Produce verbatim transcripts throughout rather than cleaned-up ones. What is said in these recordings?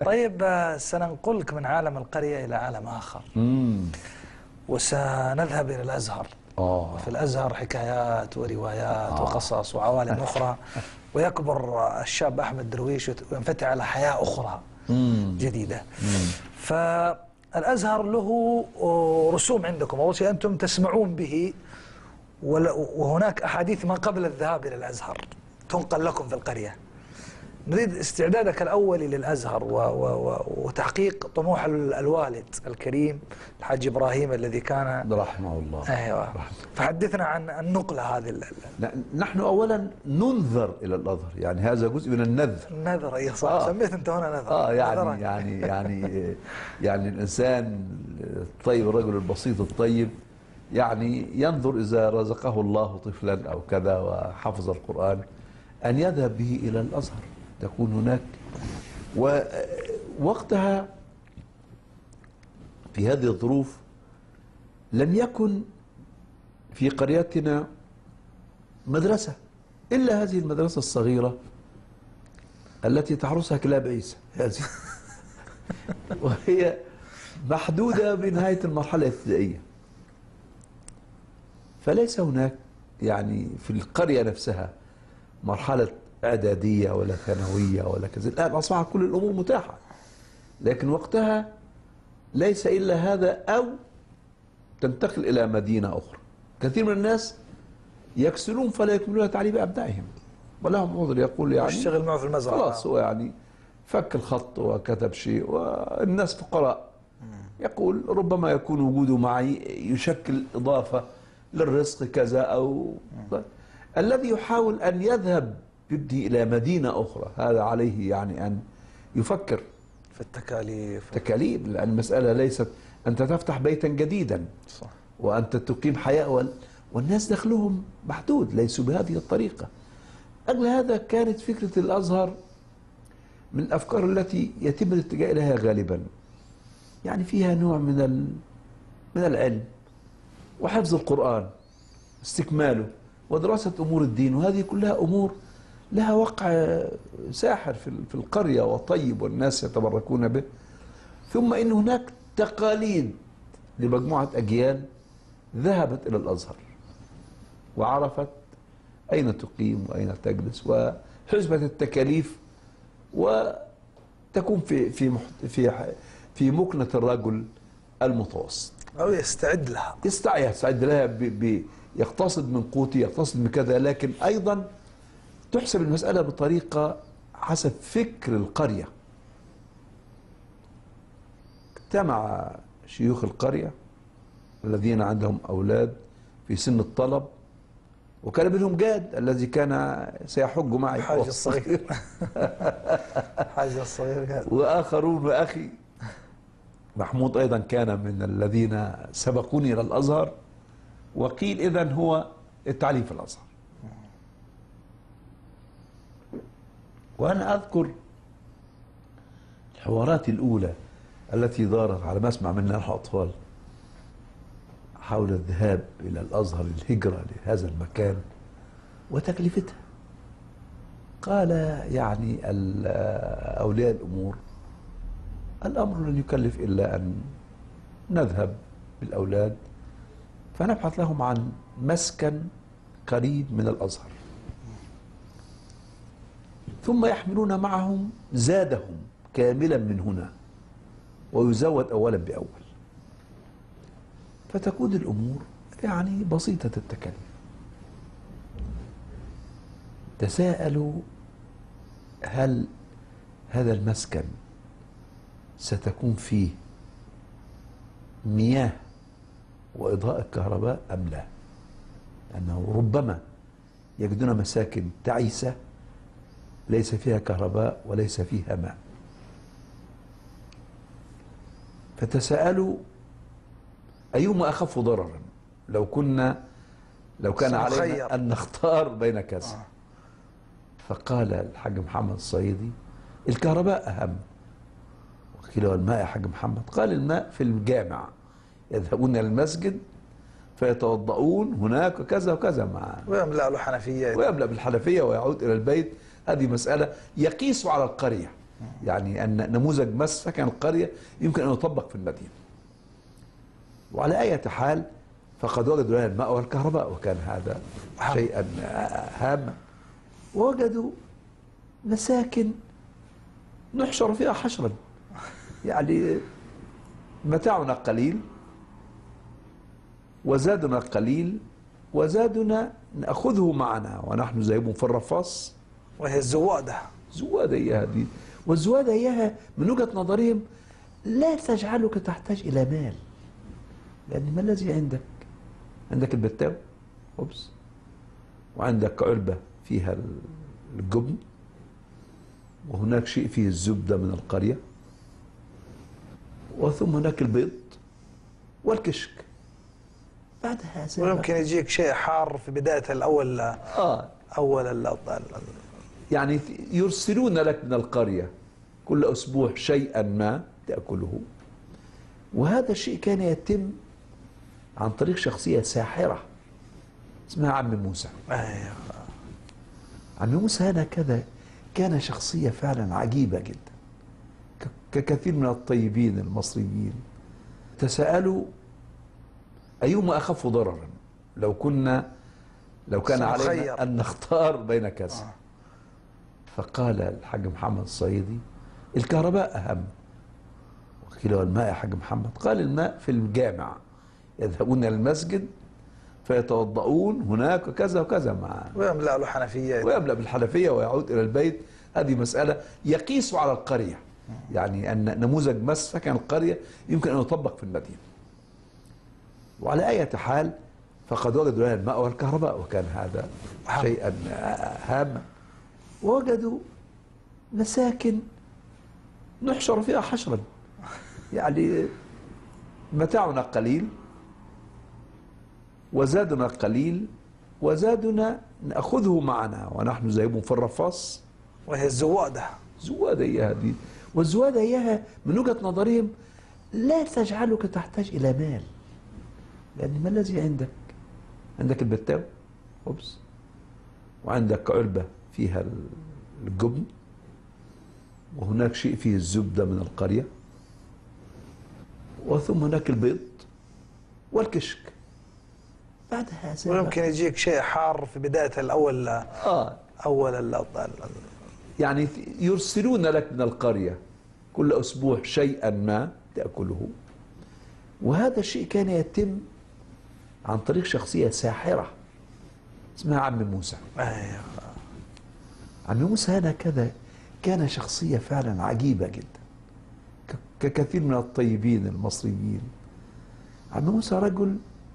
طيب سننقلك من عالم القرية إلى عالم آخر. مم. وسنذهب إلى الأزهر. آه. وفي الأزهر حكايات وروايات آه. وقصص وعوالم أخرى، ويكبر الشاب أحمد درويش وينفتح على حياة أخرى مم. جديدة. مم. فالأزهر له رسوم عندكم، أول شيء أنتم تسمعون به، وهناك أحاديث ما قبل الذهاب إلى الأزهر تنقل لكم في القرية. نريد استعدادك الأولي للأزهر و و و وتحقيق طموح الوالد الكريم الحاج إبراهيم الذي كان رحمه الله. أيوة. فحدثنا عن النقلة هذه. نحن أولا ننذر إلى الأزهر، يعني هذا جزء من النذر. النذر أي صح. آه. سميت أنت هنا نذر. آه يعني يعني يعني يعني الإنسان الطيب، الرجل البسيط الطيب، يعني ينظر إذا رزقه الله طفلا أو كذا وحفظ القرآن أن يذهب به إلى الأزهر، تكون هناك. ووقتها في هذه الظروف لم يكن في قريتنا مدرسة إلا هذه المدرسة الصغيرة التي تحرسها كلاب عيسى هذه وهي محدودة بنهاية المرحلة الابتدائية. فليس هناك يعني في القرية نفسها مرحلة إعدادية ولا ثانوية ولا كذا. الآن أصبحت كل الأمور متاحة، لكن وقتها ليس إلا هذا، أو تنتقل إلى مدينة أخرى. كثير من الناس يكسلون فلا يكملون تعليم أبنائهم، ولهم عذر، يقول يعني يشتغل معه في المزرعة خلاص، هو يعني فك الخط وكتب شيء، والناس فقراء. يقول ربما يكون وجوده معي يشكل إضافة للرزق كذا، أو الذي يحاول أن يذهب يبدي إلى مدينة أخرى، هذا عليه يعني أن يفكر في التكاليف تكاليف، لأن المسألة ليست أنت تفتح بيتا جديدا صح. وأنت تقيم حياة وال... والناس دخلهم محدود، ليسوا بهذه الطريقة. أجل هذا كانت فكرة الأزهر من الأفكار التي يتم الاتجاه إليها غالبا، يعني فيها نوع من ال... من العلم وحفظ القرآن، استكماله، ودراسة أمور الدين، وهذه كلها أمور لها وقع ساحر في القرية وطيب، والناس يتبركون به. ثم إن هناك تقاليد لمجموعة أجيال ذهبت إلى الأزهر وعرفت أين تقيم وأين تجلس، وحسبت التكاليف، وتكون في في في في مكنة الرجل المتوسط، أو يستعد لها يستعد لها ب ب يقتصد من قوته، يقتصد من كذا، لكن أيضا تحسب المسألة بطريقة حسب فكر القرية. اجتمع شيوخ القرية الذين عندهم أولاد في سن الطلب، وكان منهم جاد الذي كان سيحج معي، حاج الصغير حاج الصغير، وآخرون، وأخي محمود أيضا كان من الذين سبقوني إلى الأزهر، وقيل إذن هو التعليم في الأزهر. وأنا أذكر الحوارات الأولى التي دارت على مسمع منها الأطفال حول الذهاب إلى الأزهر، الهجرة لهذا المكان وتكلفتها. قال يعني أولياء الأمور الأمر لن يكلف إلا أن نذهب بالأولاد فنبحث لهم عن مسكن قريب من الأزهر، ثم يحملون معهم زادهم كاملا من هنا، ويزود أولا بأول، فتكون الأمور يعني بسيطة التكاليف. تساءلوا هل هذا المسكن ستكون فيه مياه وإضاءة كهرباء أم لا؟ لأنه ربما يجدون مساكن تعيسة ليس فيها كهرباء وليس فيها ماء. فتساءلوا أيهما أخف ضررا لو كنا لو كان علينا أن نختار بين كذا. آه. فقال الحاج محمد الصعيدي الكهرباء أهم. وقيل الماء يا حاج محمد؟ قال الماء في الجامع، يذهبون إلى المسجد فيتوضؤون هناك وكذا وكذا، مع ويملأ له حنفية، ويملأ بالحنفية ويعود إلى البيت. هذه مسألة يقيس على القرية، يعني أن نموذج مسكن القرية يمكن أن يطبق في المدينة. وعلى أي حال فقد وجدوا لها الماء والكهرباء، وكان هذا شيئا هاما. ووجدوا مساكن نحشر فيها حشرا، يعني متاعنا قليل وزادنا قليل وزادنا نأخذه معنا ونحن ذاهبون في الرفاص، وهي الزوادة. زوادة إياها دي، والزوادة إياها من وجهة نظرهم لا تجعلك تحتاج إلى مال، لأن ما الذي عندك؟ عندك البتاو خبز، وعندك علبة فيها الجبن، وهناك شيء فيه الزبدة من القرية، وثم هناك البيض والكشك. بعد هذا ويمكن يجيك شيء حار في بداية الأول. آه أول ال يعني يرسلون لك من القرية كل أسبوع شيئا ما تأكله. وهذا الشيء كان يتم عن طريق شخصية ساحرة اسمها عم موسى. أيوة. عم موسى هذا كذا كان شخصية فعلا عجيبة جدا، ككثير من الطيبين المصريين تساءلوا أيهما أخف ضررا لو كنا لو كان علينا أن نختار بين كذا. آه. فقال الحاج محمد الصعيدي الكهرباء أهم. وقيل والماء يا حاج محمد؟ قال الماء في الجامع، يذهبون إلى المسجد فيتوضؤون هناك وكذا وكذا معه، ويملأ له حنفية ويملأ بالحنفية ويعود إلى البيت. هذه مسألة يقيس على القرية، يعني أن نموذج مسكن القرية يمكن أن يطبق في المدينة. وعلى أي حال فقد وجدوا لها الماء والكهرباء، وكان هذا شيئا هاما. ووجدوا مساكن نحشر فيها حشرا، يعني متاعنا قليل وزادنا قليل وزادنا نأخذه معنا ونحن ذاهبون في الرفاص، وهي الزوادة. زوادة إياها دي، والزوادة إياها من وجهة نظرهم لا تجعلك تحتاج إلى مال، لأن ما الذي عندك؟ عندك البتاو خبز، وعندك علبة فيها الجبن، وهناك شيء فيه الزبدة من القرية، وثم هناك البيض والكشك. بعد هذا ويمكن يجيك شيء حار في بداية الأول. آه أول ال يعني يرسلون لك من القرية كل أسبوع شيئا ما تأكله. وهذا الشيء كان يتم عن طريق شخصية ساحرة اسمها عم موسى. أيوة. عم موسى هذا كذا كان شخصية فعلا عجيبة جدا، ككثير من الطيبين المصريين. عم موسى رجل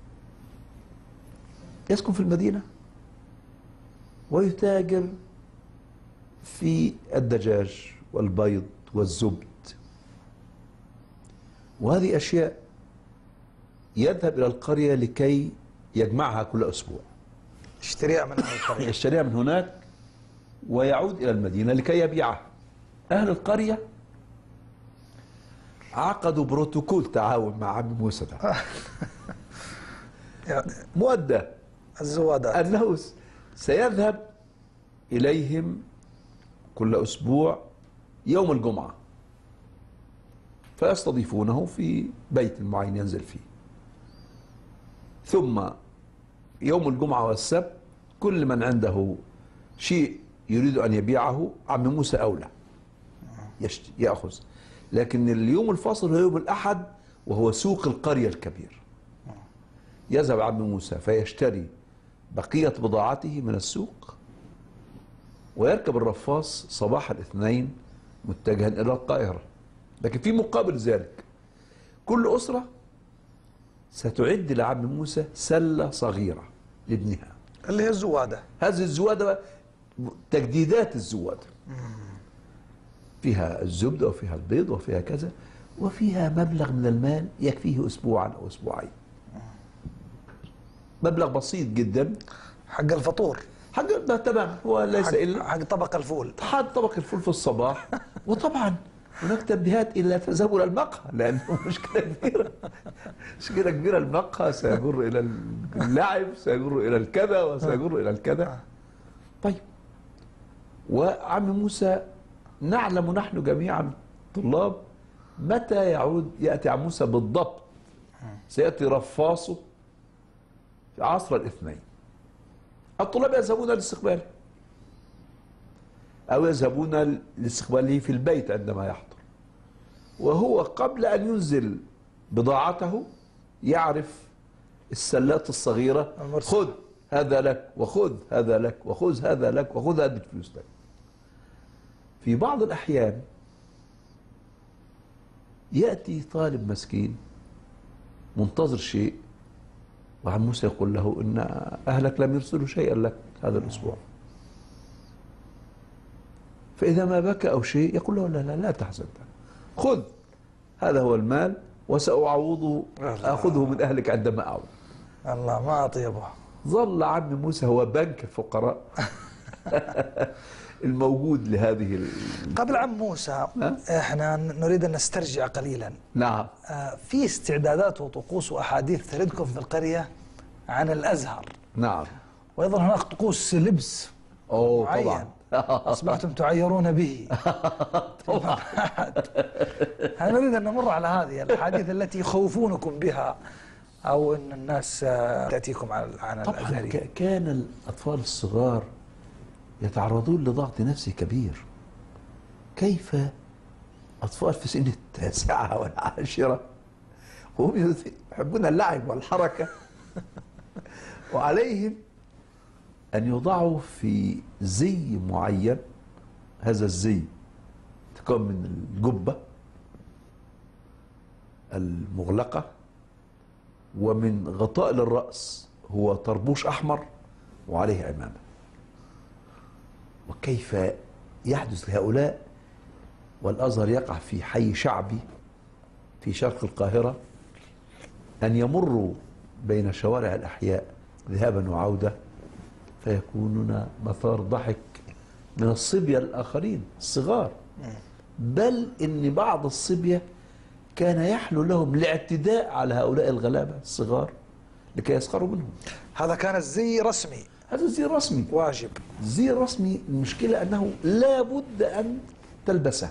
يسكن في المدينة ويتاجر في الدجاج والبيض والزبد، وهذه أشياء يذهب إلى القرية لكي يجمعها كل أسبوع، يشتريها من القرية يشتريها من هناك ويعود إلى المدينة لكي يبيعها. أهل القرية عقدوا بروتوكول تعاون مع عم موسى ده مؤدى الزوادات أنه سيذهب إليهم كل أسبوع يوم الجمعة، فيستضيفونه في بيت معين ينزل فيه، ثم يوم الجمعة والسبت كل من عنده شيء يريد أن يبيعه عم موسى أولى يأخذ. لكن اليوم الفاصل هو يوم الأحد، وهو سوق القرية الكبير. يذهب عم موسى فيشتري بقية بضاعته من السوق، ويركب الرفاص صباح الاثنين متجها إلى القاهرة. لكن في مقابل ذلك كل أسرة ستعد لعم موسى سلة صغيرة لابنها، اللي هي الزوادة. هذه الزوادة تجديدات الزوادة، فيها الزبدة وفيها البيض وفيها كذا، وفيها مبلغ من المال يكفيه أسبوعا أو أسبوعين، مبلغ بسيط جدا حق الفطور، حق ده تمام، هو ليس حق إلا حق طبق الفول، حق طبق الفول في الصباح. وطبعا هناك تنبيهات إلى تذهب إلى المقهى، لأنه مشكلة كبيرة، مشكلة كبيرة. المقهى سيجر إلى اللعب، سيجر إلى الكذا، وسيجر إلى الكذا. طيب، وعم موسى نعلم نحن جميعا طلاب متى يعود يأتي عن موسى بالضبط. سيأتي رفاصه في عصر الاثنين. الطلاب يذهبون لاستقباله أو يذهبون لاستقباله في البيت عندما يحضر، وهو قبل أن ينزل بضاعته يعرف السلات الصغيرة، خذ هذا لك وخذ هذا لك وخذ هذا لك وخذ هذه الفلوس لك. في بعض الأحيان يأتي طالب مسكين منتظر شيء، وعن موسى يقول له إن أهلك لم يرسلوا شيئا لك هذا الأسبوع. فإذا ما بكى أو شيء يقول له لا لا لا تحزن، خذ هذا هو المال وسأعوضه، أخذه من أهلك عندما أعود. الله ما أطيبه. ظل عم موسى هو بنك الفقراء الموجود لهذه ال... قبل عم موسى احنا نريد ان نسترجع قليلا. نعم. آه في استعدادات وطقوس واحاديث تردكم في القريه عن الازهر. نعم. وايضا هناك طقوس لبس اوه معين طبعا اصبحتم تعيرون به. طبعا. نريد ان نمر على هذه الاحاديث التي يخوفونكم بها او ان الناس تاتيكم عن الازهري. طبعا كان الاطفال الصغار يتعرضون لضغط نفسي كبير. كيف أطفال في سن التاسعة والعاشرة وهم يحبون اللعب والحركة وعليهم أن يوضعوا في زي معين. هذا الزي تكون من الجبة المغلقة ومن غطاء للرأس هو طربوش أحمر وعليه عمامة. وكيف يحدث لهؤلاء والأزهر يقع في حي شعبي في شرق القاهرة أن يمروا بين شوارع الأحياء ذهابا وعودة فيكونون مثار ضحك من الصبية الآخرين الصغار، بل إن بعض الصبية كان يحلو لهم الاعتداء على هؤلاء الغلابة الصغار لكي يسخروا منهم. هذا كان الزي رسمي. هذا الزي رسمي واجب. الزي الرسمي المشكلة أنه لا بد أن تلبسه،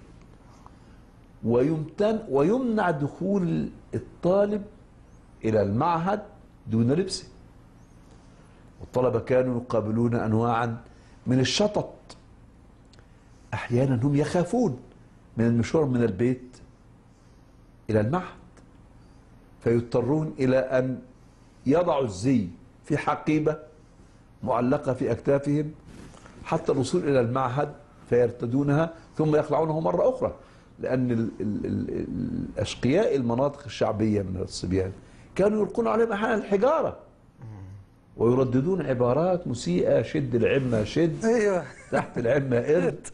ويمتن ويمنع دخول الطالب إلى المعهد دون لبسه. والطلبة كانوا يقابلون أنواعا من الشطط. أحيانا هم يخافون من المشوار من البيت إلى المعهد فيضطرون إلى أن يضعوا الزي في حقيبة معلقة في أكتافهم حتى الوصول إلى المعهد فيرتدونها ثم يخلعونه مرة أخرى، لأن ال ال ال الأشقياء المناطق الشعبية من الصبيان كانوا يلقون عليهم أحيانا الحجارة ويرددون عبارات مسيئة: شد العمة شد، ايوه تحت العمة قرد.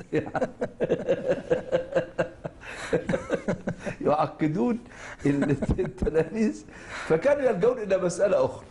يعقدون التلاميذ، فكانوا يلجؤون إلى مسألة أخرى.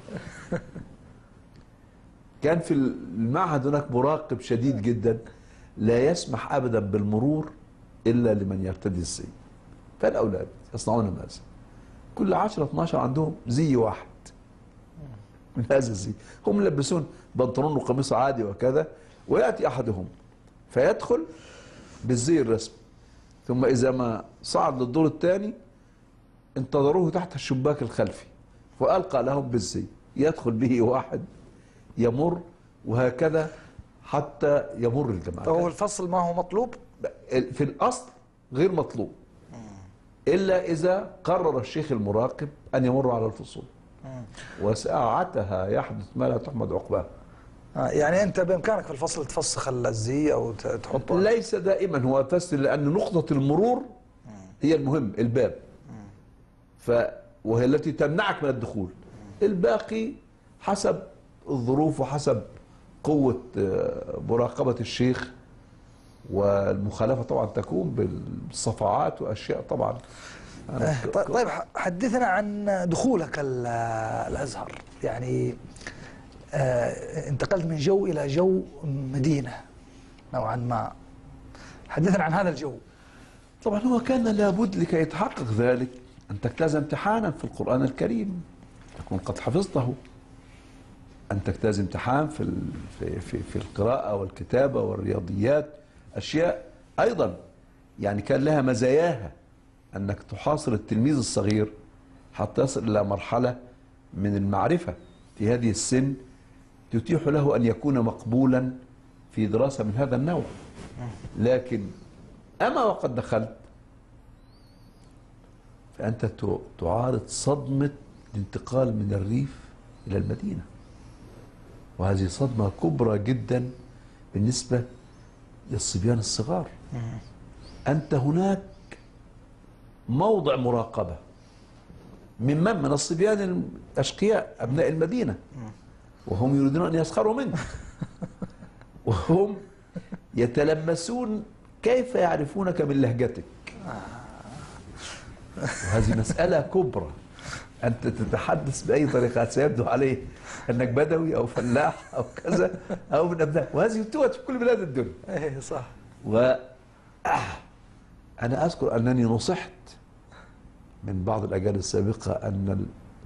كان في المعهد هناك مراقب شديد جدا لا يسمح أبدا بالمرور إلا لمن يرتدي الزي. فالأولاد يصنعون ماذا؟ كل عشرة اثناشر عندهم زي واحد من هذا الزي، هم يلبسون بنطلون وقميص عادي وكذا، ويأتي أحدهم فيدخل بالزي الرسمي، ثم إذا ما صعد للدور الثاني انتظروه تحت الشباك الخلفي وألقى لهم بالزي، يدخل به واحد يمر وهكذا حتى يمر الجماعة. فهو الفصل ما هو مطلوب؟ في الأصل غير مطلوب إلا إذا قرر الشيخ المراقب أن يمر على الفصول، وساعتها يحدث ما لا تحمد عقباه. يعني أنت بإمكانك في الفصل تفسخ الزي أو تحطه؟ ليس دائما، هو تفسر لأن نقطة المرور هي المهم، الباب، ف وهي التي تمنعك من الدخول. الباقي حسب الظروف وحسب قوة مراقبة الشيخ، والمخالفة طبعا تكون بالصفعات وأشياء طبعا. طيب حدثنا عن دخولك الأزهر، يعني انتقلت من جو إلى جو مدينة نوعا ما، حدثنا عن هذا الجو. طبعا هو كان لابد لكي يتحقق ذلك أن تجتاز امتحانا في القرآن الكريم تكون قد حفظته، أن تجتاز امتحان في في في القراءة والكتابة والرياضيات، أشياء أيضا يعني كان لها مزاياها أنك تحاصر التلميذ الصغير حتى يصل إلى مرحلة من المعرفة في هذه السن تتيح له أن يكون مقبولا في دراسة من هذا النوع. لكن أما وقد دخلت فأنت تعارض صدمة الانتقال من الريف إلى المدينة، وهذه صدمة كبرى جدا بالنسبة للصبيان الصغار. أنت هناك موضع مراقبة من من؟ من الصبيان الأشقياء أبناء المدينة، وهم يريدون أن يسخروا منك، وهم يتلمسون كيف يعرفونك من لهجتك. وهذه مسألة كبرى. أنت تتحدث بأي طريقة سيبدو عليه أنك بدوي أو فلاح أو كذا أو من أبناء، وهذه توجد في كل بلاد الدنيا. إيه صح. وأنا أذكر أنني نصحت من بعض الأجيال السابقة أن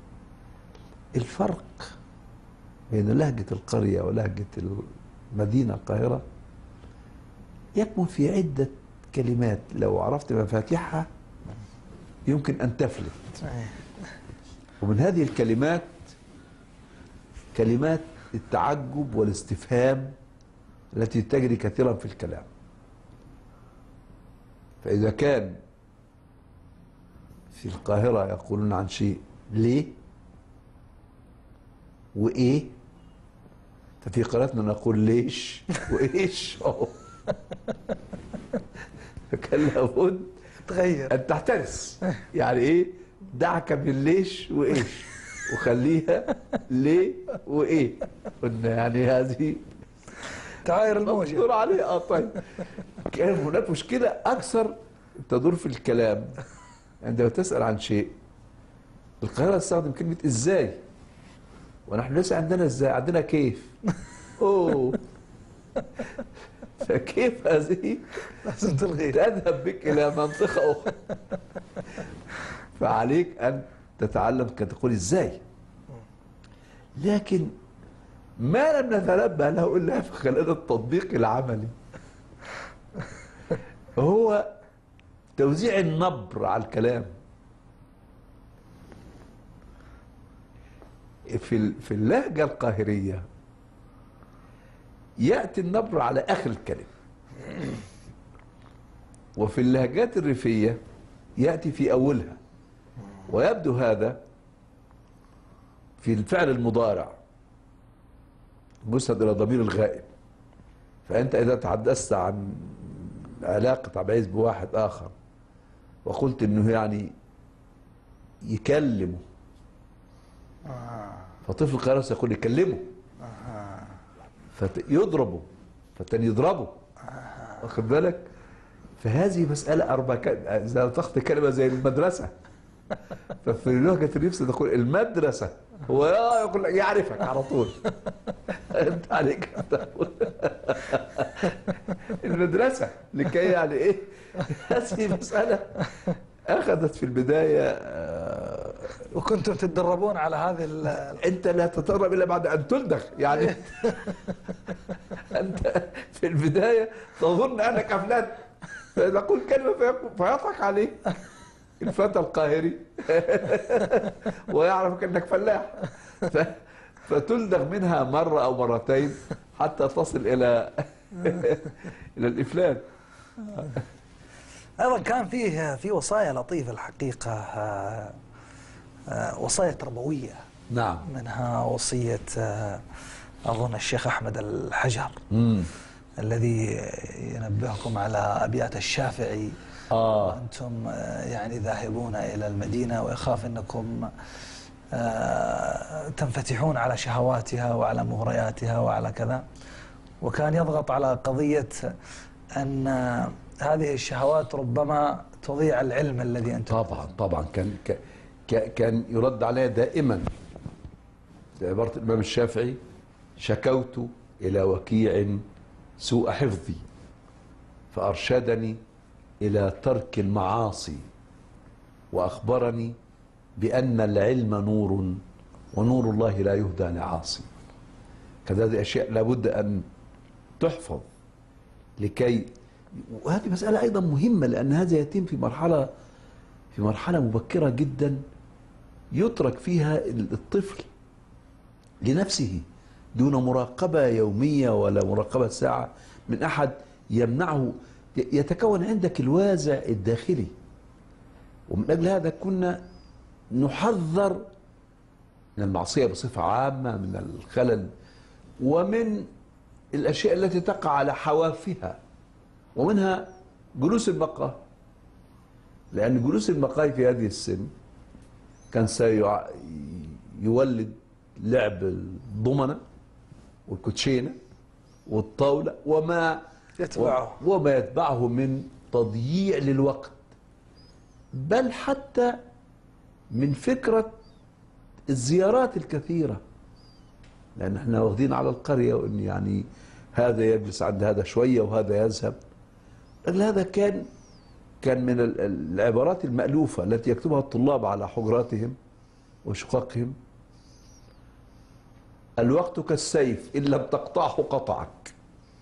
الفرق بين لهجة القرية ولهجة المدينة القاهرة يكمن في عدة كلمات لو عرفت مفاتيحها يمكن أن تفلت. ومن هذه الكلمات كلمات التعجب والاستفهام التي تجري كثيرا في الكلام. فإذا كان في القاهرة يقولون عن شيء ليه وإيه، ففي قناتنا نقول ليش وإيش. فكان لابد تغير أن تحترس. يعني إيه؟ دعك من ليش وإيش وخليها ليه وإيه. قلنا يعني هذه تعاير الموجة تدور عليه. اه طيب. كان هناك مشكلة أكثر تدور في الكلام عندما تسأل عن شيء. القاهرة تستخدم كلمة إزاي، ونحن ليس عندنا إزاي، عندنا كيف. أوه. فكيف هذه لازم تلغي، تذهب بك إلى منطقة أخرى. فعليك أن تتعلم كي تقول إزاي. لكن ما لم نتنبه له إلا في خلال التطبيق العملي هو توزيع النبر على الكلام. في في اللهجة القاهرية يأتي النبر على آخر الكلمة، وفي اللهجات الريفية يأتي في أولها، ويبدو هذا في الفعل المضارع مسند إلى ضمير الغائب. فأنت إذا تحدثت عن علاقة عبد العزيز بواحد آخر وقلت إنه يعني يكلمه، فطفل القاهرة سيقول يكلمه، فيضربه، فتن يضربه. واخد بالك؟ فهذه مسألة أربع إذا تخطي كلمة زي المدرسة، ففي لهجة الريف ستقول المدرسة، هو يقول يعرفك على طول. أنت عليك أن تقول المدرسة لكي يعني إيه. هذه مسألة أخذت في البداية. وكنتم تتدربون على هذه ال... أنت لا تتدرب إلا بعد أن تلدغ يعني. أنت في البداية تظن أنك فلان، فإذا قلت كلمة فيضحك عليك الفتى القاهري ويعرفك أنك فلاح، فتلدغ منها مرة أو مرتين حتى تصل إلى إلى الإفلات. أيضا كان فيه في وصايا لطيفة الحقيقة، وصايا تربوية. نعم. منها وصية أظن الشيخ أحمد الحجر مم. الذي ينبهكم على أبيات الشافعي. آه. وأنتم يعني ذاهبون إلى المدينة ويخاف أنكم تنفتحون على شهواتها وعلى مغرياتها وعلى كذا، وكان يضغط على قضية أن هذه الشهوات ربما تضيع العلم الذي أنتم. طبعا طبعا كان كان يرد عليها دائما بعبارة الإمام الشافعي: شكوت إلى وكيع سوء حفظي فأرشدني إلى ترك المعاصي وأخبرني بأن العلم نور ونور الله لا يهدى لعاصي. كذا هذه أشياء لابد أن تحفظ لكي وهذه مسألة أيضا مهمة، لأن هذا يتم في مرحلة في مرحلة مبكرة جدا، يترك فيها الطفل لنفسه دون مراقبة يومية ولا مراقبة ساعة من أحد يمنعه. يتكون عندك الوازع الداخلي، ومن أجل هذا كنا نحذر من المعصية بصفة عامة، من الخلل ومن الأشياء التي تقع على حوافها، ومنها جلوس المقاهي، لأن جلوس المقاهي في هذه السن كان سيولد لعب الضمنة والكوتشينة والطاولة وما يتبعه وما يتبعه من تضييع للوقت، بل حتى من فكرة الزيارات الكثيرة، لأن احنا واخدين على القرية وإن يعني هذا يجلس عند هذا شوية وهذا يذهب. هذا كان كان من العبارات المألوفة التي يكتبها الطلاب على حجراتهم وشققهم: الوقت كالسيف إن لم تقطعه قطعك،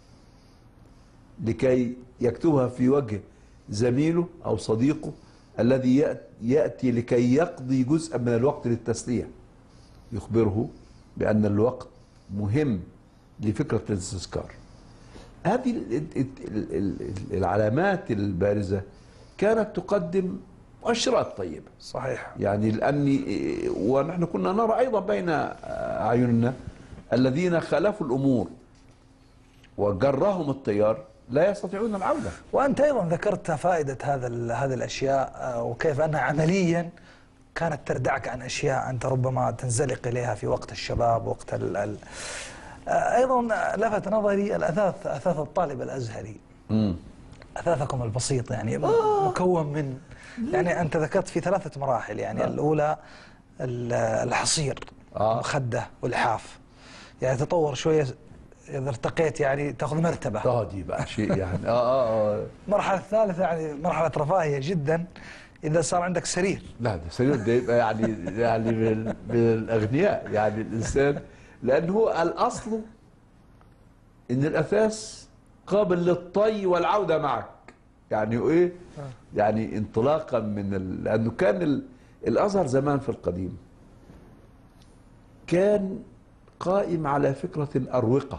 لكي يكتبها في وجه زميله أو صديقه الذي يأتي لكي يقضي جزءا من الوقت للتسلية، يخبره بأن الوقت مهم لفكرة الاستذكار. هذه العلامات البارزة كانت تقدم مؤشرات طيبة، صحيح، يعني لأني ونحن كنا نرى أيضا بين أعيننا الذين خالفوا الأمور وجرهم التيار لا يستطيعون العودة. وأنت أيضا ذكرت فائدة هذا هذه الأشياء، وكيف أنها عمليا كانت تردعك عن أشياء أنت ربما تنزلق إليها في وقت الشباب، وقت ال ال أيضا لفت نظري الأثاث، أثاث الطالب الأزهري. مم. أثاثكم البسيط يعني آه. مكون من، يعني أنت ذكرت في ثلاثة مراحل، يعني آه. الأولى الحصير آه. مخدة والحاف، يعني تطور شوية إذا ارتقيت يعني تأخذ مرتبة. اه دي بقى شيء يعني اه اه المرحلة الثالثة يعني مرحلة رفاهية جدا، إذا صار عندك سرير. لا ده سرير ده يبقى يعني يعني من, من الأغنياء، يعني الإنسان، لأنه هو الأصل إن الأثاث قابل للطي والعودة معك، يعني إيه؟ يعني انطلاقا من ال... لأنه كان ال... الأزهر زمان في القديم كان قائم على فكرة الأروقة،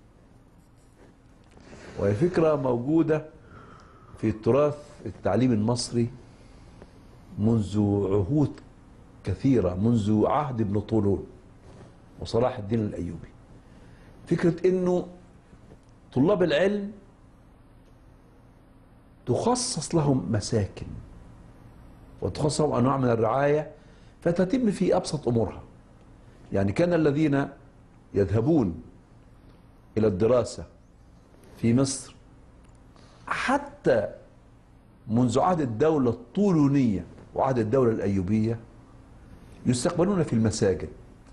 وهي فكرة موجودة في التراث التعليم المصري منذ عهود كثيرة، منذ عهد ابن طولون وصلاح الدين الأيوبي. فكرة إنه طلاب العلم تخصص لهم مساكن وتخصص لهم أنواع من الرعاية فتتم في أبسط أمورها. يعني كان الذين يذهبون إلى الدراسة في مصر حتى منذ عهد الدولة الطولونية وعهد الدولة الأيوبية يستقبلون في المساجد،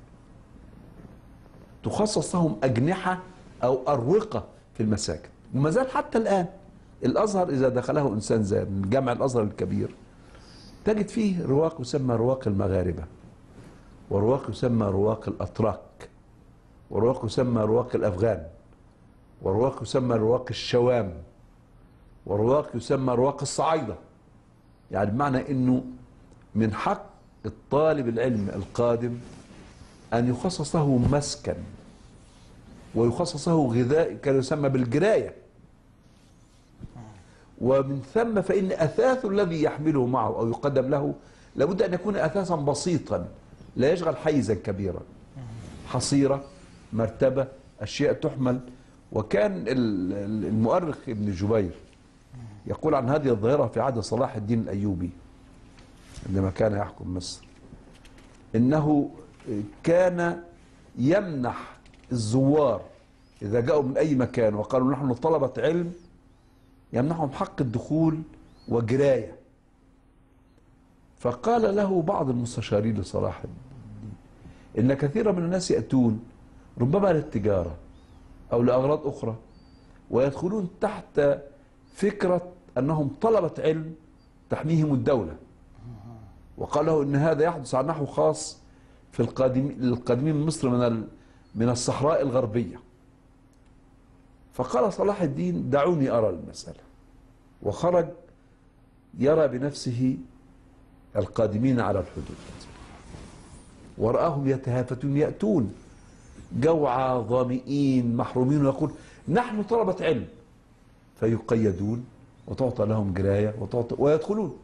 تخصص لهم أجنحة أو أروقة في المساجد، وما زال حتى الآن. الأزهر إذا دخله إنسان زي من جامع الأزهر الكبير تجد فيه رواق يسمى رواق المغاربة، ورواق يسمى رواق الأتراك، ورواق يسمى رواق الأفغان، ورواق يسمى رواق الشوام، ورواق يسمى رواق الصعايدة. يعني بمعنى أنه من حق الطالب العلم القادم أن يخصص له مسكن ويخصص له غذاء كان يسمى بالجراية، ومن ثم فإن أثاث الذي يحمله معه أو يقدم له لابد أن يكون أثاثا بسيطا لا يشغل حيزا كبيرا، حصيرة، مرتبة، أشياء تحمل. وكان المؤرخ ابن جبير يقول عن هذه الظاهرة في عهد صلاح الدين الأيوبي عندما كان يحكم مصر إنه كان يمنح الزوار إذا جاءوا من أي مكان وقالوا نحن طلبة علم يمنحهم حق الدخول وجراية. فقال له بعض المستشارين لصلاح الدين إن كثيرا من الناس يأتون ربما للتجارة أو لأغراض أخرى ويدخلون تحت فكرة أنهم طلبة علم تحميهم الدولة، وقال له إن هذا يحدث عن نحو خاص في القادمين من مصر من من الصحراء الغربية. فقال صلاح الدين دعوني أرى المسألة. وخرج يرى بنفسه القادمين على الحدود، ورآهم يتهافتون يأتون جوعى ظامئين محرومين، ويقول نحن طلبة علم، فيقيدون وتعطى لهم جراية وتعطى ويدخلون.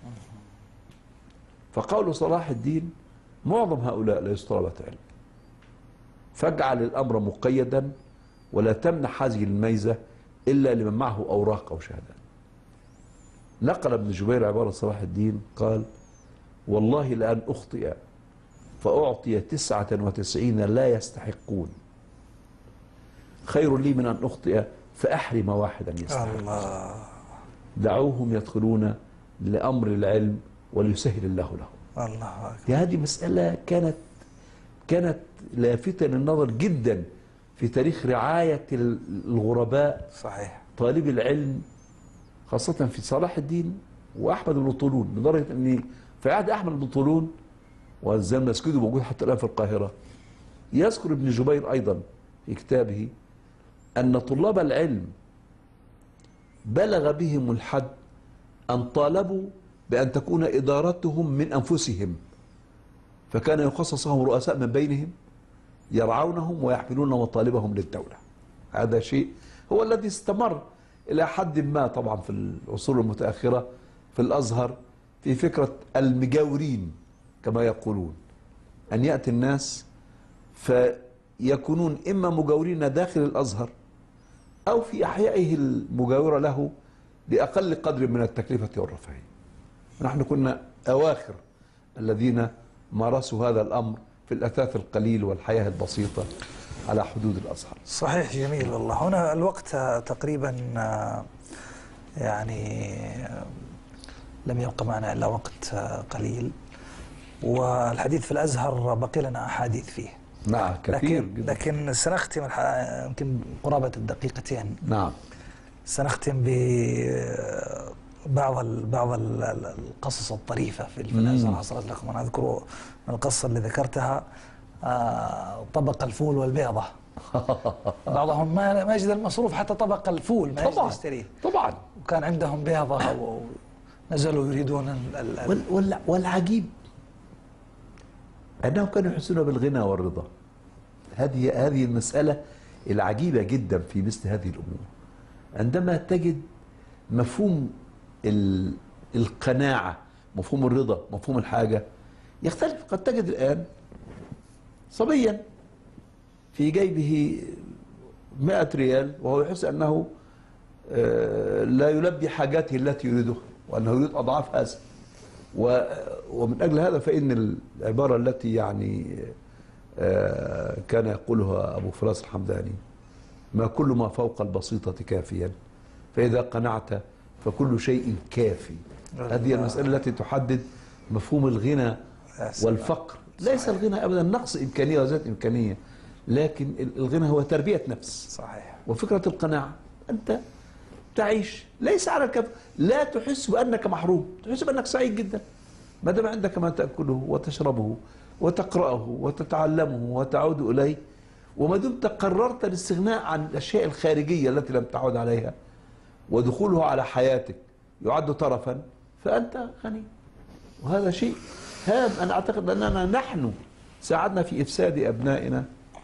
فقول صلاح الدين معظم هؤلاء ليسوا طلبة علم، فاجعل الأمر مقيدا ولا تمنح هذه الميزة إلا لمن معه أوراق أو شهادات. نقل ابن جبير عبارة صلاح الدين قال والله لأن أخطئ فأعطي تسعة وتسعين لا يستحقون خير لي من أن أخطئ فأحرم واحدا يستحق. الله. دعوهم يدخلون لأمر العلم وليسهل الله لهم. الله أكبر. هذه مسألة كانت كانت لافتة للنظر جدا في تاريخ رعاية الغرباء. صحيح. طالب العلم خاصة في صلاح الدين وأحمد بن طولون، لدرجة أن في عهد أحمد بن طولون والزم مسجده موجود حتى الآن في القاهرة، يذكر ابن جبير أيضا في كتابه أن طلاب العلم بلغ بهم الحد أن طالبوا بأن تكون إدارتهم من أنفسهم، فكان يخصصهم رؤساء من بينهم يرعونهم ويحملون مطالبهم للدولة. هذا شيء هو الذي استمر إلى حد ما طبعا في العصور المتأخرة في الأزهر، في فكرة المجاورين كما يقولون، أن يأتي الناس فيكونون إما مجاورين داخل الأزهر أو في أحيائه المجاورة له بأقل قدر من التكلفة والرفاهية. نحن كنا أواخر الذين مارسوا هذا الأمر في الأثاث القليل والحياة البسيطة على حدود الأزهر. صحيح. جميل والله. هنا الوقت تقريبا يعني لم يبقى معنا إلا وقت قليل، والحديث في الأزهر بقي لنا أحاديث فيه. نعم كثير لكن, جدا. لكن سنختم يمكن قرابة الدقيقتين. نعم. سنختم ببعض بعض القصص الطريفة في الأزهر حصلت لكم. أنا أذكر من القصة اللي ذكرتها طبق الفول والبيضة. بعضهم ما ما يجد المصروف حتى طبق الفول ما يجد يشتريه. طبعا. وكان عندهم بيضة ونزلوا يريدون ال وال والعجيب أنهم كانوا يحسون بالغنى والرضا. هذه هذه المسألة العجيبة جدا في مثل هذه الأمور، عندما تجد مفهوم القناعة، مفهوم الرضا، مفهوم الحاجة يختلف. قد تجد الآن صبيا في جيبه مئة ريال وهو يحس أنه لا يلبي حاجاته التي يريدها، وأنه يريد أضعاف هذا. ومن أجل هذا فإن العبارة التي يعني كان يقولها أبو فراس الحمداني: ما كل ما فوق البسيطة كافيا، فإذا قنعت فكل شيء كافي. هذه المسألة التي تحدد مفهوم الغنى والفقر. ليس الغنى أبدا نقص إمكانية وذات إمكانية، لكن الغنى هو تربية نفس. صحيح. وفكرة القناعة أنت تعيش ليس على الكف، لا تحس بأنك محروم، تحس بأنك سعيد جدا ما دام عندك ما تأكله وتشربه وتقرأه وتتعلمه وتعود إليه. وما دمت قررت الاستغناء عن الأشياء الخارجية التي لم تعود عليها ودخولها على حياتك يعد طرفا، فأنت غني. وهذا شيء هام. أنا أعتقد أننا نحن ساعدنا في إفساد أبنائنا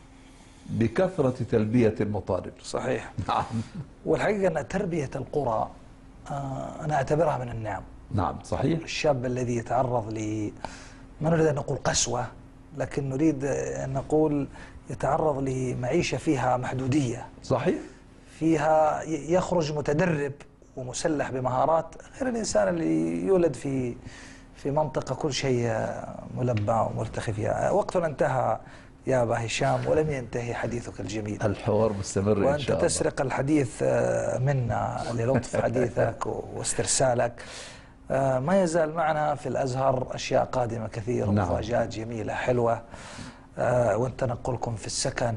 بكثرة تلبية المطالب. صحيح. نعم. والحقيقة أن تربية القرى أنا أعتبرها من النعم. نعم صحيح. الشاب الذي يتعرض ل ما نريد أن نقول قسوة، لكن نريد أن نقول يتعرض لمعيشة فيها محدودية. صحيح. فيها يخرج متدرب ومسلح بمهارات غير الإنسان اللي يولد في في منطقة كل شيء ملبع ومرتخي فيها. وقتنا انتهى يا أبا هشام ولم ينتهي حديثك الجميل. الحوار مستمر إن شاء الله. وأنت تسرق الحديث منا للطف حديثك واسترسالك. ما يزال معنا في الأزهر أشياء قادمة كثيرة. نعم. مفاجآت جميلة حلوة. وتنقلكم في السكن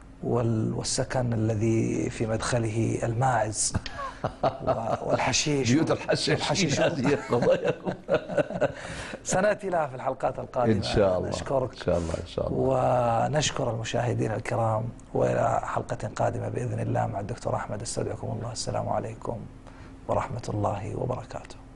والسكن الذي في مدخله الماعز والحشيش. بيوت الحشيش هذه قضاياكم. سنأتي لها في الحلقات القادمة إن شاء الله. نشكرك. إن شاء الله. إن شاء الله. ونشكر المشاهدين الكرام، وإلى حلقة قادمة بإذن الله مع الدكتور أحمد. استودعكم الله. السلام عليكم ورحمة الله وبركاته.